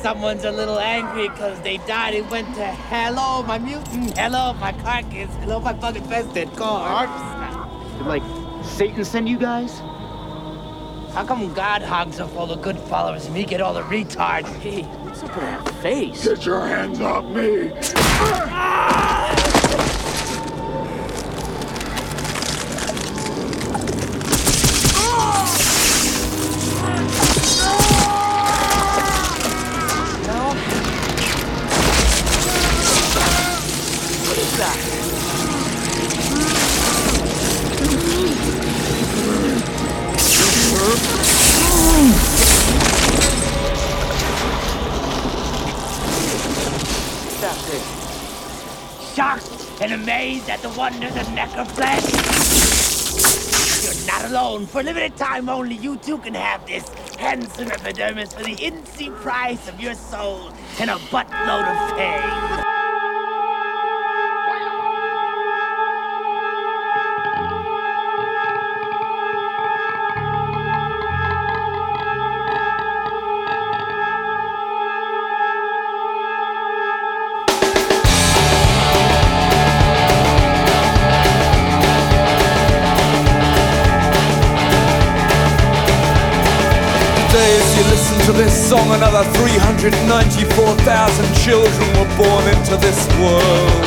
someone's a little angry because they died and went to hello, my mutant, hello, my carcass, hello, my fucking fested corpse. Did, like, Satan send you guys? How come God hogs are full of good followers and me get all the retards? Hey, what's up with that face? Get your hands off me! What is that? Shocked and amazed at the wonders of necroflesh? You're not alone. For a limited time only, you too can have this handsome epidermis for the insane price of your soul and a buttload of fame. As you listen to this song, another 394,000 children were born into this world.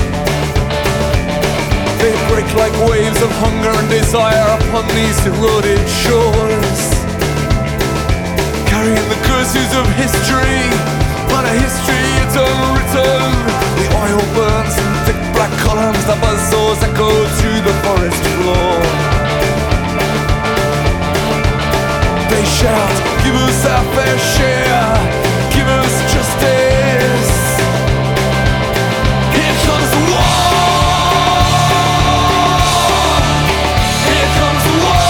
They break like waves of hunger and desire upon these eroded shores, carrying the curses of history, on a history it's unwritten. The oil burns in thick black columns, the buzzsaws echo to the forest floor. They shout, give us our fair share, give us justice. Here comes the war, here comes the war.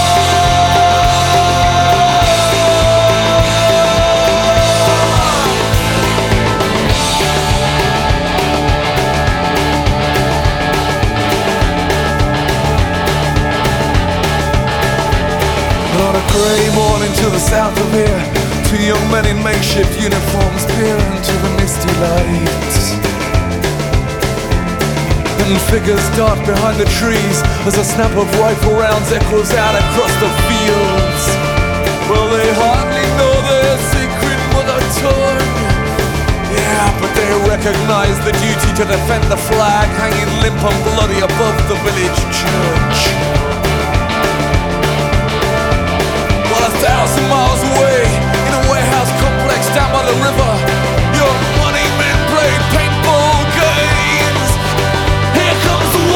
On a grey morning to the south of here, two young men in makeshift uniforms peer into the misty light. And figures dart behind the trees as a snap of rifle rounds echoes out across the fields. Well, they hardly know their secret mother tongue. Yeah, but they recognize the duty to defend the flag hanging limp and bloody above the village church. 1,000 miles away, in a warehouse complex down by the river, young money men play paintball games. Here comes the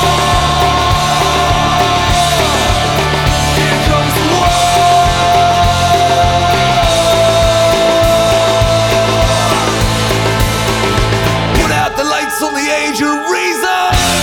war, here comes the war. Put out the lights on the age of reason.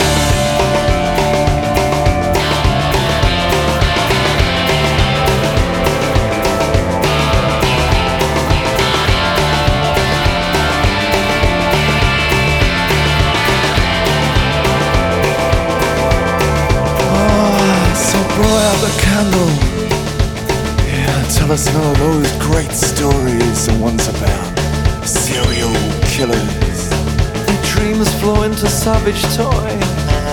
Blow out the candle. Yeah, tell us none of those great stories, the ones about serial killers. Their dreams flow into savage toys.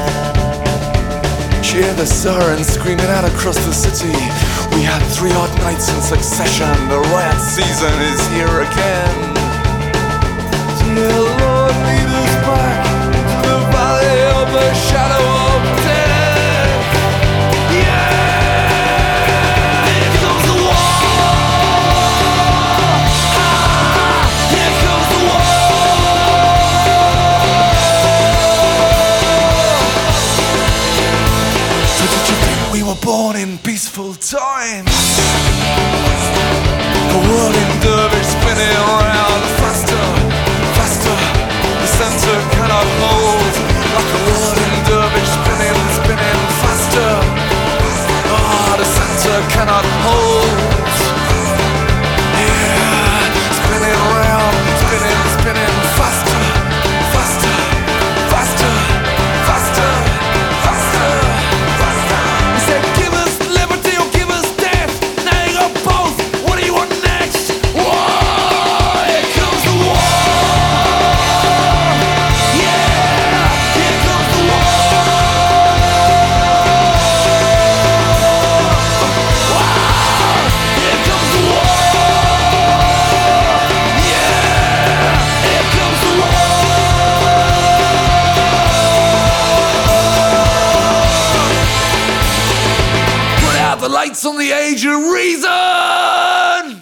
Cheer the sirens screaming out across the city. We had 3 odd nights in succession. The riot season is here again. Dear Lord, lead us back to the valley of the shadow of death. Born in peaceful times. The world in dervish spinning around faster, faster. The center cannot hold. Like the world in dervish spinning, spinning faster. Ah, the center cannot hold. Yeah, spinning around, spinning, spinning faster, faster, faster, faster, faster. Give us liberty or give us death. Now you got both. What do you want next? What? nuts on the age of reason!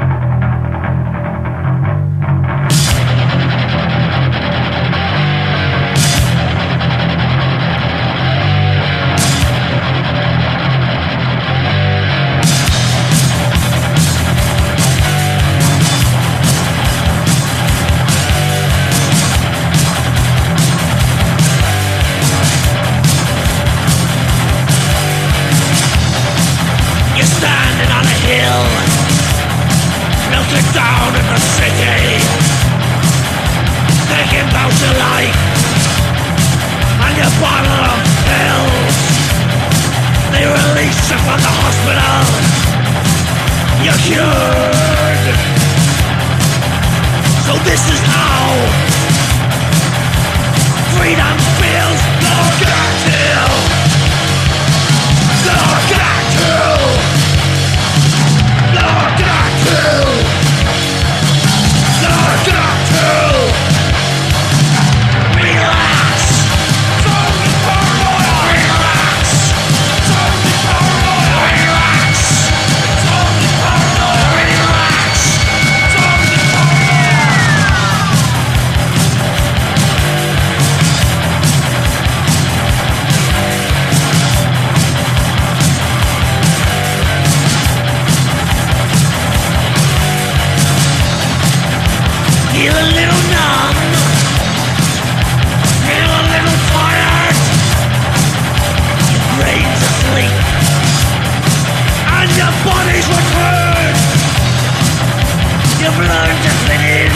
Melted down in the city, thinking about your life and your bottle of pills. They release you from the hospital, you're cured. So this is how freedom feels. Look at you, look at you. Look at you! Look at you! Relax! Don't be paranoid! Relax! Don't be paranoid! Relax! Don't be paranoid! Relax! Don't be Feel a little numb, feel a little tired. Your brain's asleep, and your body's returned. You've learned to fit in.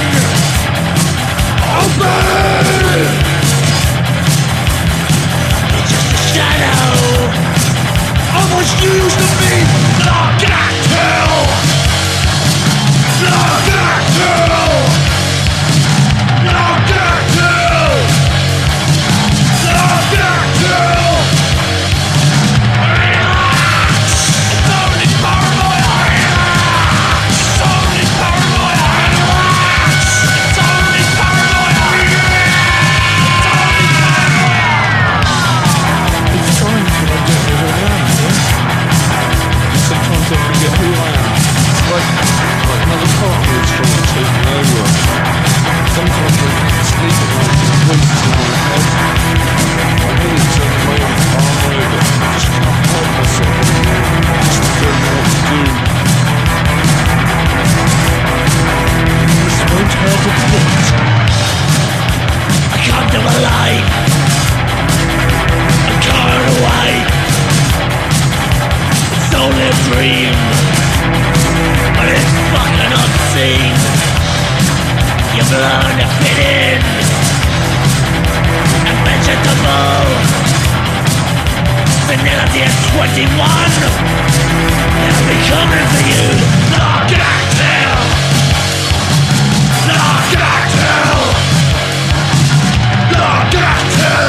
Open! It's just a shadow of what you used to be. Look at you! Look at you! Look at you! Look at you! Relax! It's only paranoia! Relax! It's only paranoia! Relax! It's only paranoia! It's only paranoia! It's trying to forget who I am, yeah? Sometimes I forget who I am. Like another partner is trying to take me over. Sometimes I can't sleep at night and voices in my head. I know it's only my own paranoia, but I just can't help myself. I just don't know what to do. This won't hurt a bit. I come to life. I'm carried away. It's only a dream, but it's fucking obscene. You've learned to fit in and vegetable. Senility at 21. They'll be coming for you. Look at you. Look at you. Look at you.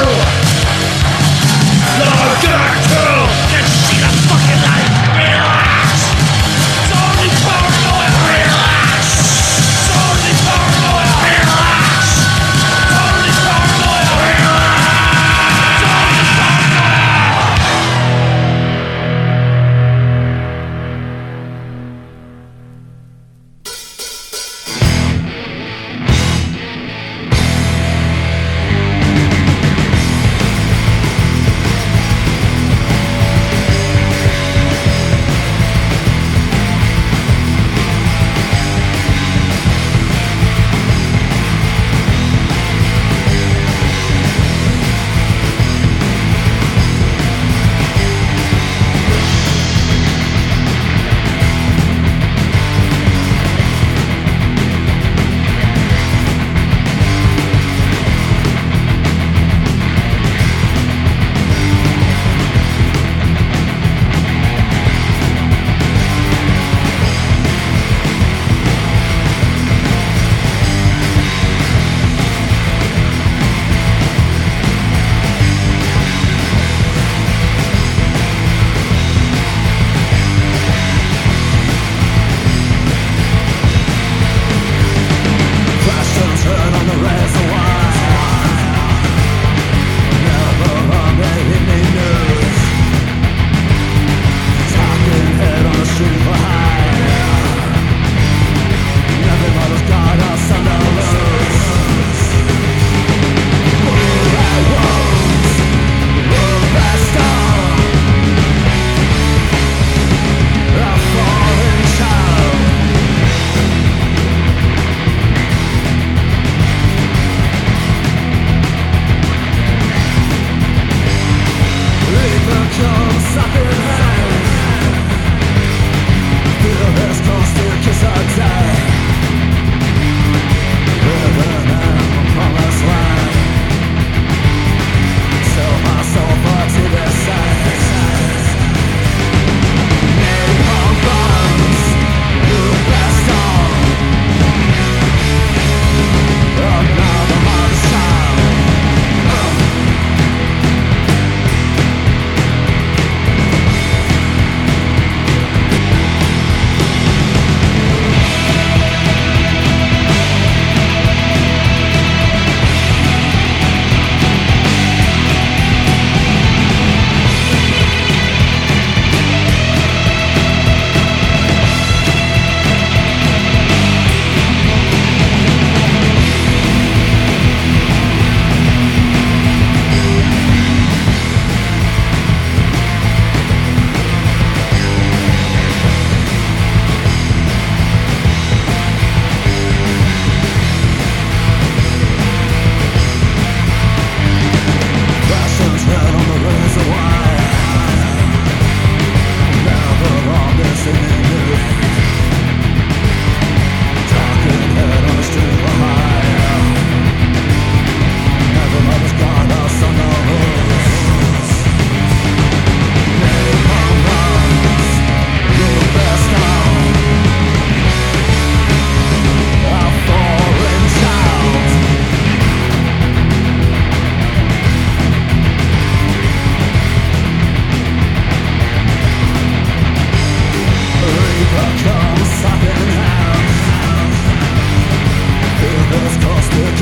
Look at you. Just see the fucking light. Relax. It's only paranoia. Relax. It's only paranoia. Relax. It's only paranoia. Relax. It's only paranoia.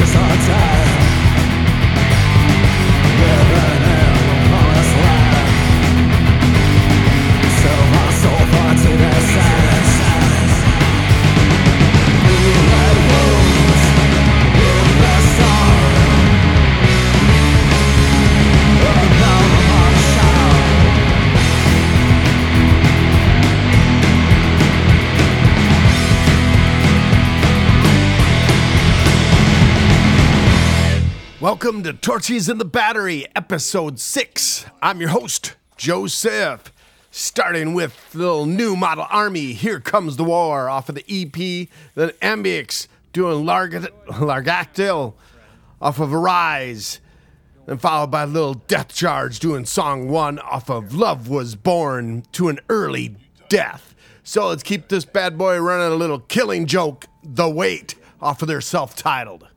Welcome to Torchies in the Battery, Episode 6. I'm your host, Joseph. Starting with the little New Model Army, Here Comes the War, off of the EP. Then Ambix doing Largactyl off of Arise. Then followed by Little Death Charge doing Song 1 off of Love Was Born to an Early Death. So let's keep this bad boy running a little Killing Joke, The Weight, off of their self-titled.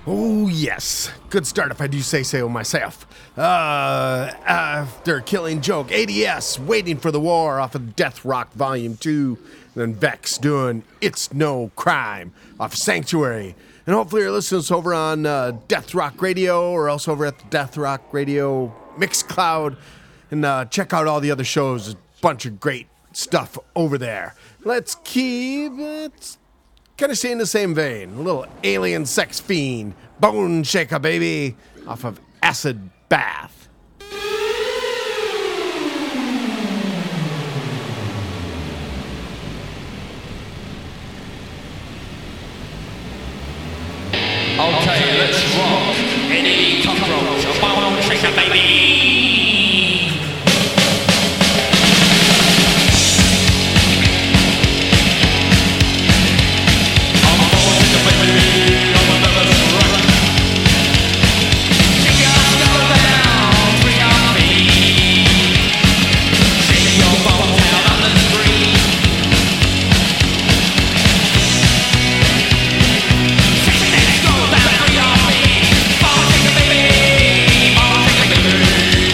Oh, yes. Good start if I do say so myself. After Killing Joke, ADS, Waiting for the War off of Death Rock Volume 2. Then Vex doing It's No Crime off Sanctuary. And hopefully you're listening to us over on Death Rock Radio or else over at the Death Rock Radio Mixcloud. And check out all the other shows. There's a bunch of great stuff over there. Let's keep it kind of stay in the same vein. A little Alien Sex Fiend, Bone Shaker Baby, off of Acid Bath. Okay, let's rock. Any cockroach, a bone shaker baby. Baby.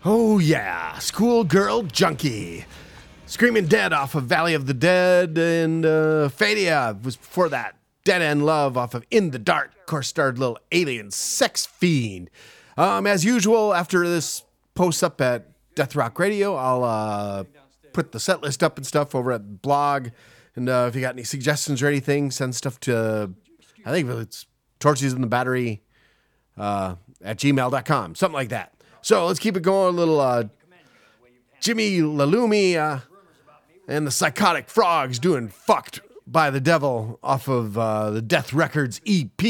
Oh yeah, Schoolgirl Junkie. Screaming Dead off of Valley of the Dead, and Fadia was before that. Dead End Love off of In the Dark. Of course, starred little alien sex fiend. As usual, after this posts up at Death Rock Radio, I'll put the set list up and stuff over at the blog. And if you got any suggestions or anything, send stuff to, I think it's Torches in the Battery at gmail.com, something like that. So let's keep it going. A little Jimmy LaLumi and the Psychotic Frogs doing Fucked by the Devil off of the Death Records EP.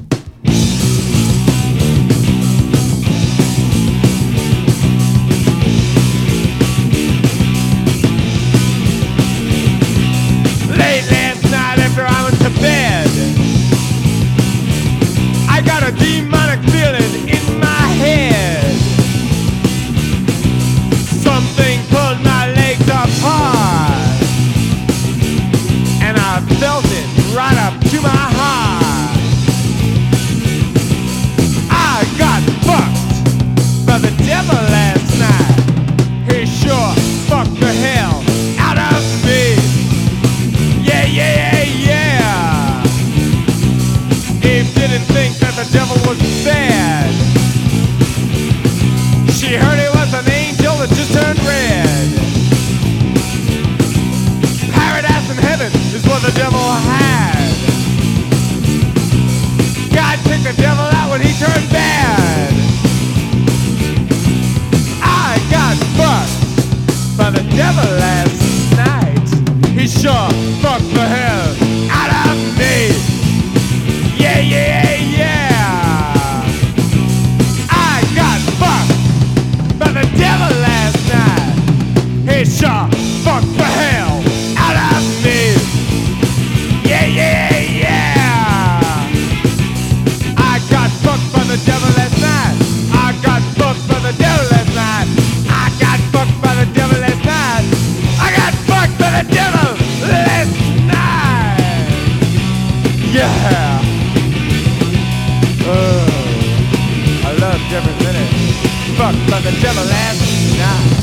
Late last night after I went to bed, I got a demonic feeling in my head. Something pulled my legs apart, and I felt it right up to my heart. I got fucked by the devil last night. He sure fucked the hell out of me. Yeah. Eve didn't think that the devil was bad. She heard he was an angel that just turned red. Paradise and heaven is what the devil had. God kicked the devil out when he turned bad. I got fucked by the devil last night. He sure fucked the hell out of me. Yeah. I got fucked by the devil last night. He sure fucked the hell out of me. Yeah. I got fucked by the devil last night. I got fucked by the devil last night. I got fucked by the devil last night. I got fucked by the devil last night. Yeah. I loved every minute. Fucked by the devil last night.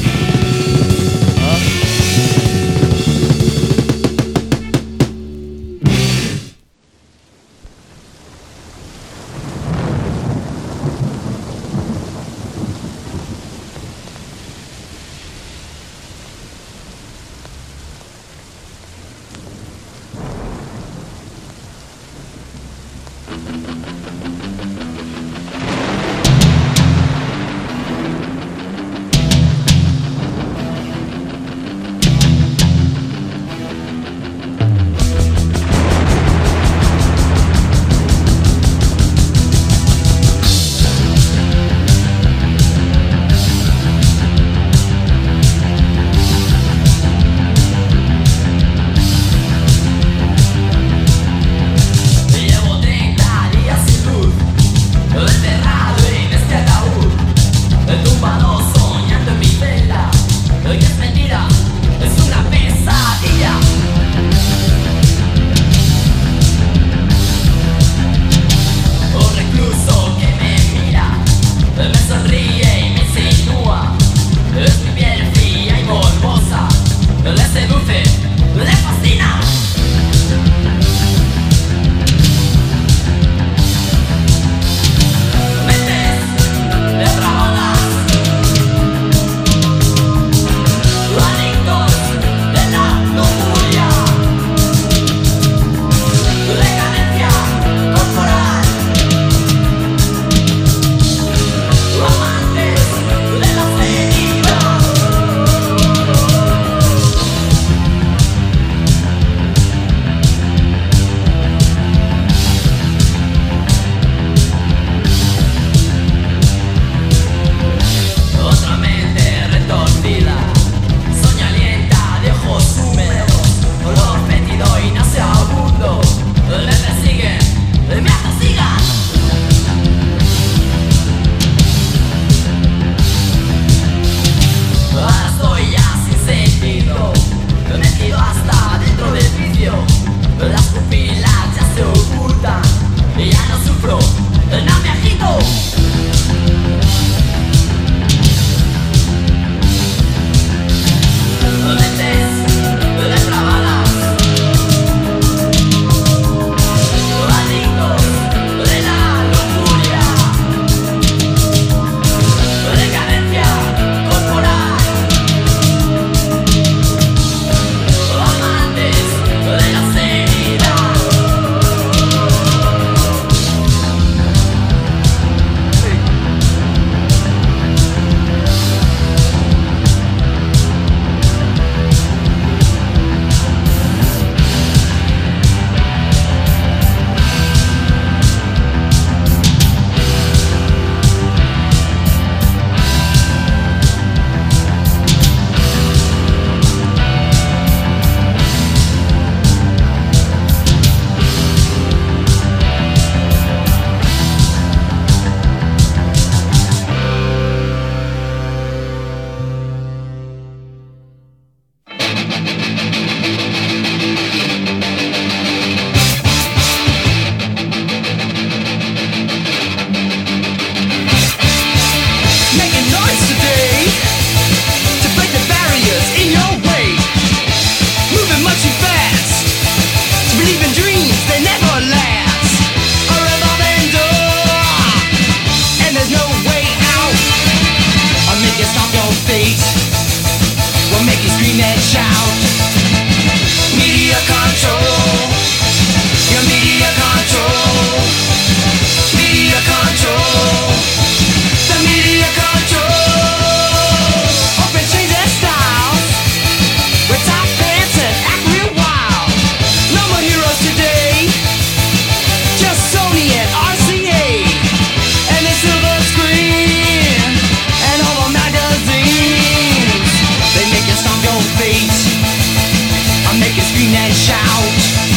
your fate will make you scream and shout. Media control. Your media control. Media control. The media control. Open change their styles. With top pants and act real wild. No more heroes today. Just Sony and RCA. And the silver screen. And all the magazines. They make you stomp your feet. I make you scream and shout.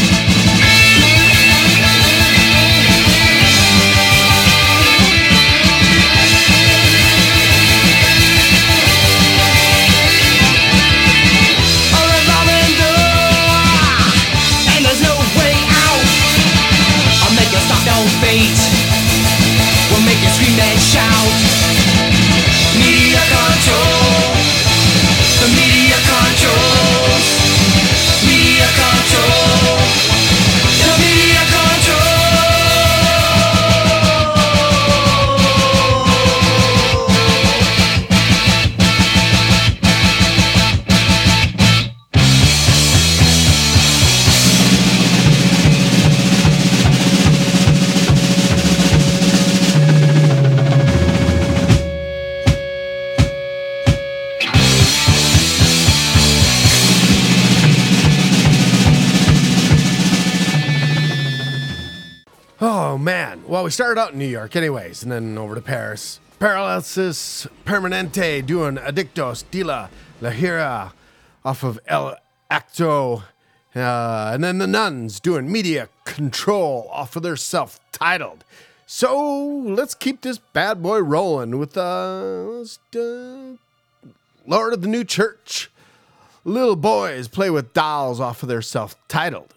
A revolving door, and there's no way out. I'll make you stop your feet. We'll make you scream and shout. Media control. The media controls. Media control. The media control. Oh, man. Well, we started out in New York anyways, and then over to Paris. Paralysis Permanente doing Adictos de la Hira off of El Acto. And then the Nuns doing Media Control off of their self-titled. So let's keep this bad boy rolling with Lord of the New Church. Little Boys Play with Dolls off of their self-titled.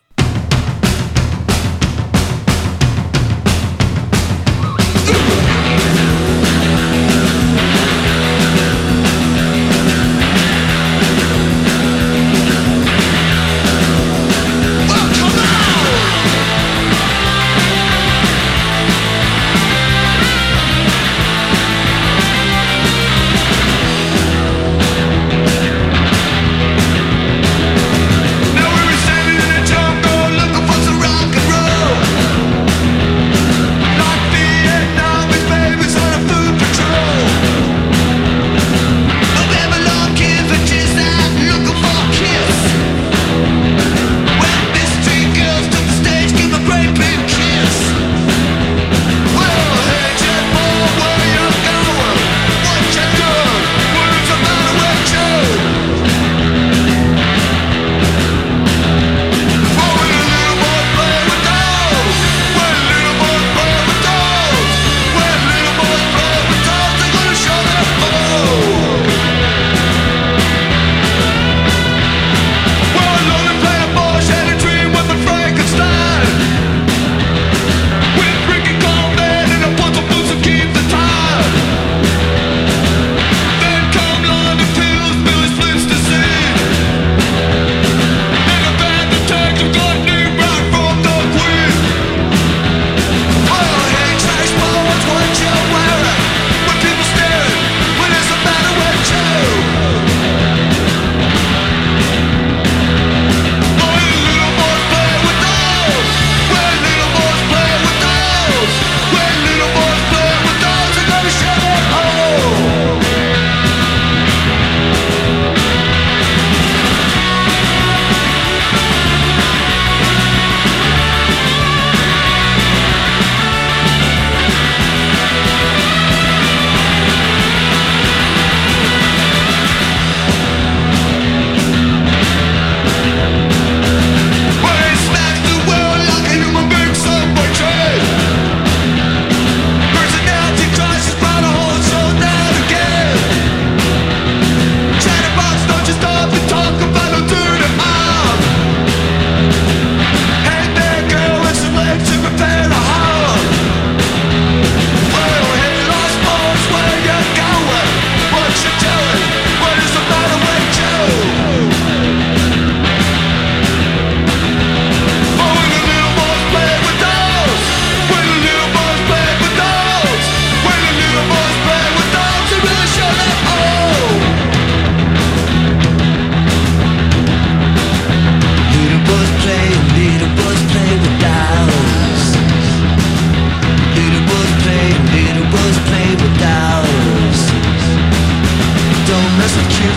Now we were standing in a jump.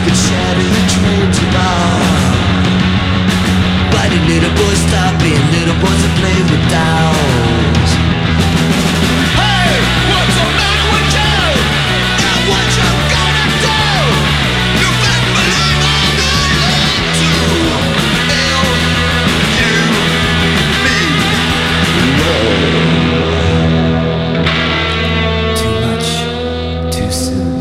could shatter a train tomorrow. Fighting little boys stopping, little boys that play with dolls. Hey, what's the matter with you? And what you gonna do? You better believe I'm going to too much, too soon.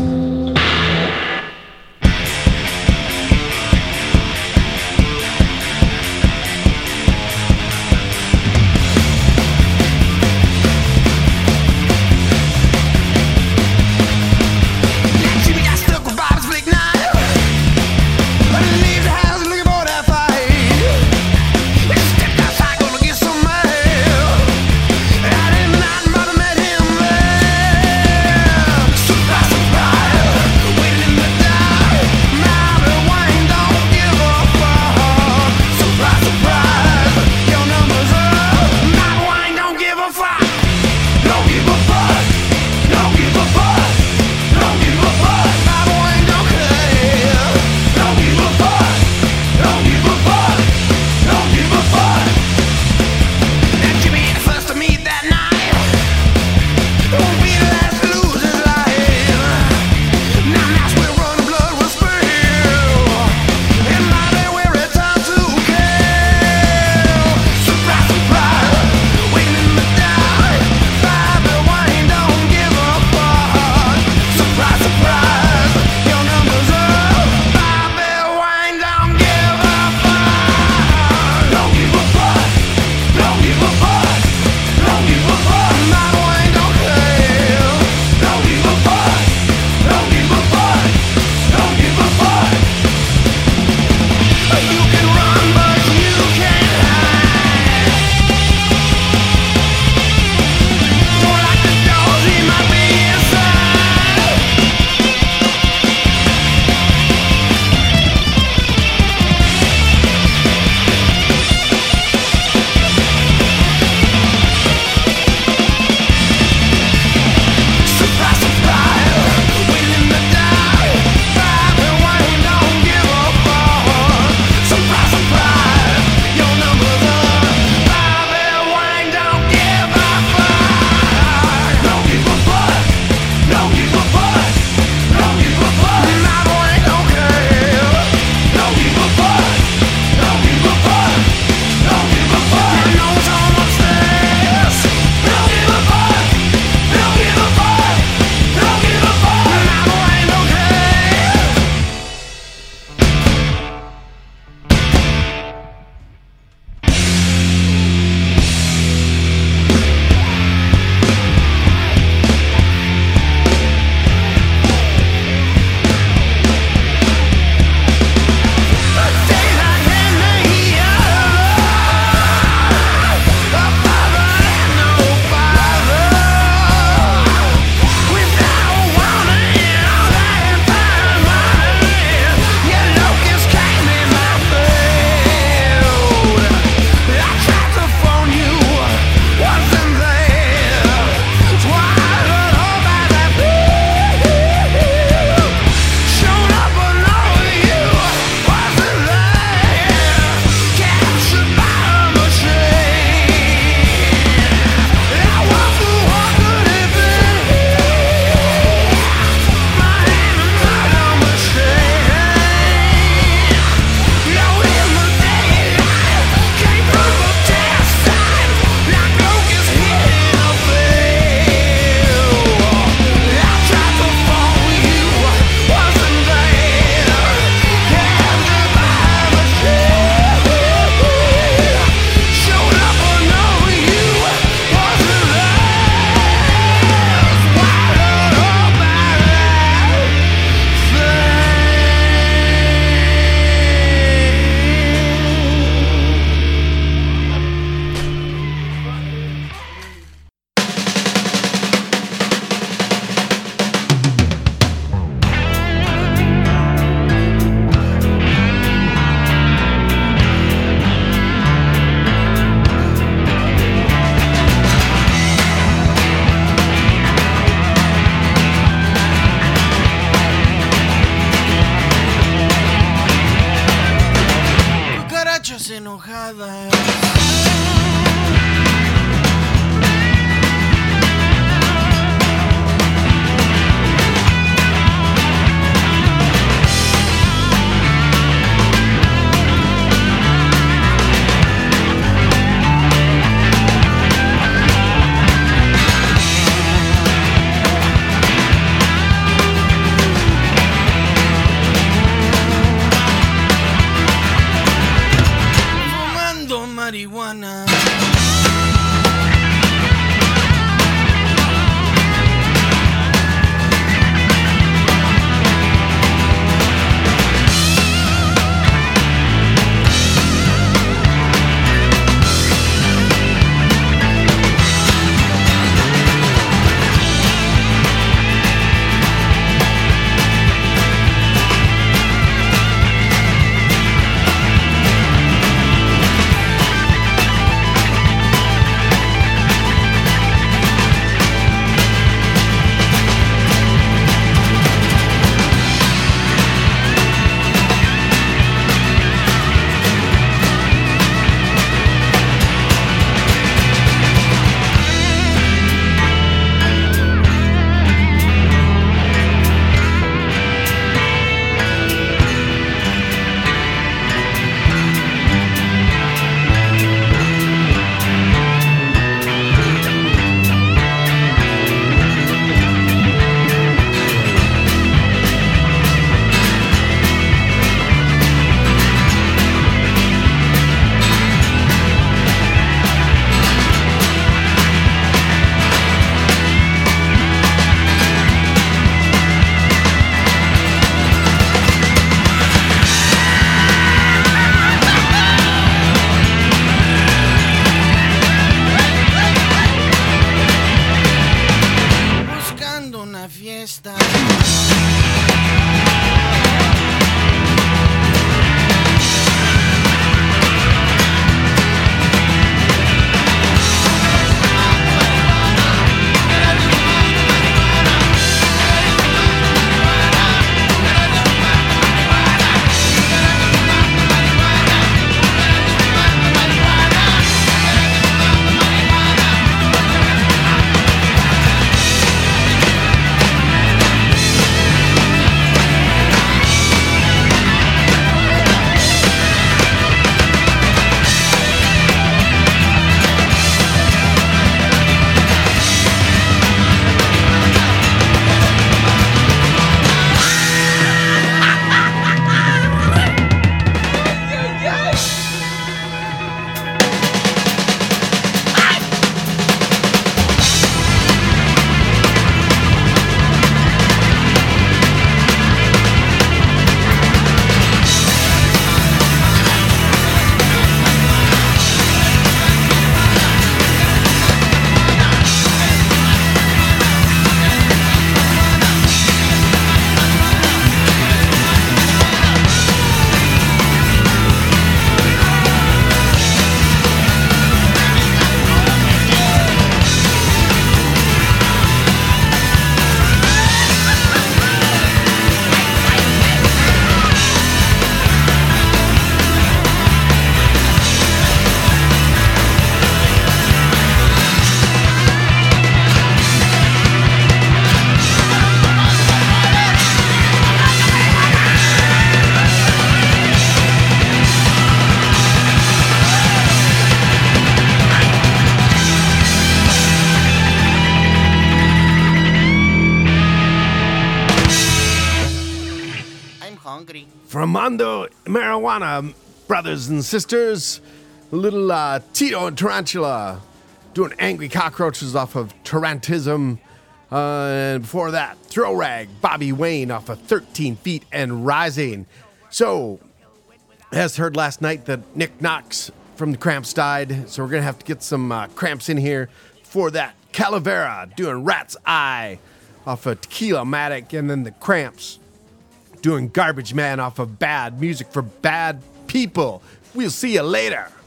hungry. From Mondo Marijuana, brothers and sisters, little Tito and Tarantula doing Angry Cockroaches off of Tarantism. And before that, Throw Rag, Bobby Wayne off of 13 Feet and Rising. So, as heard last night that Nick Knox from the Cramps died, so we're going to have to get some Cramps in here. For that, Calavera doing Rat's Eye off of Tequila Matic, and then the Cramps doing Garbage Man off of Bad Music for Bad People. We'll see you later.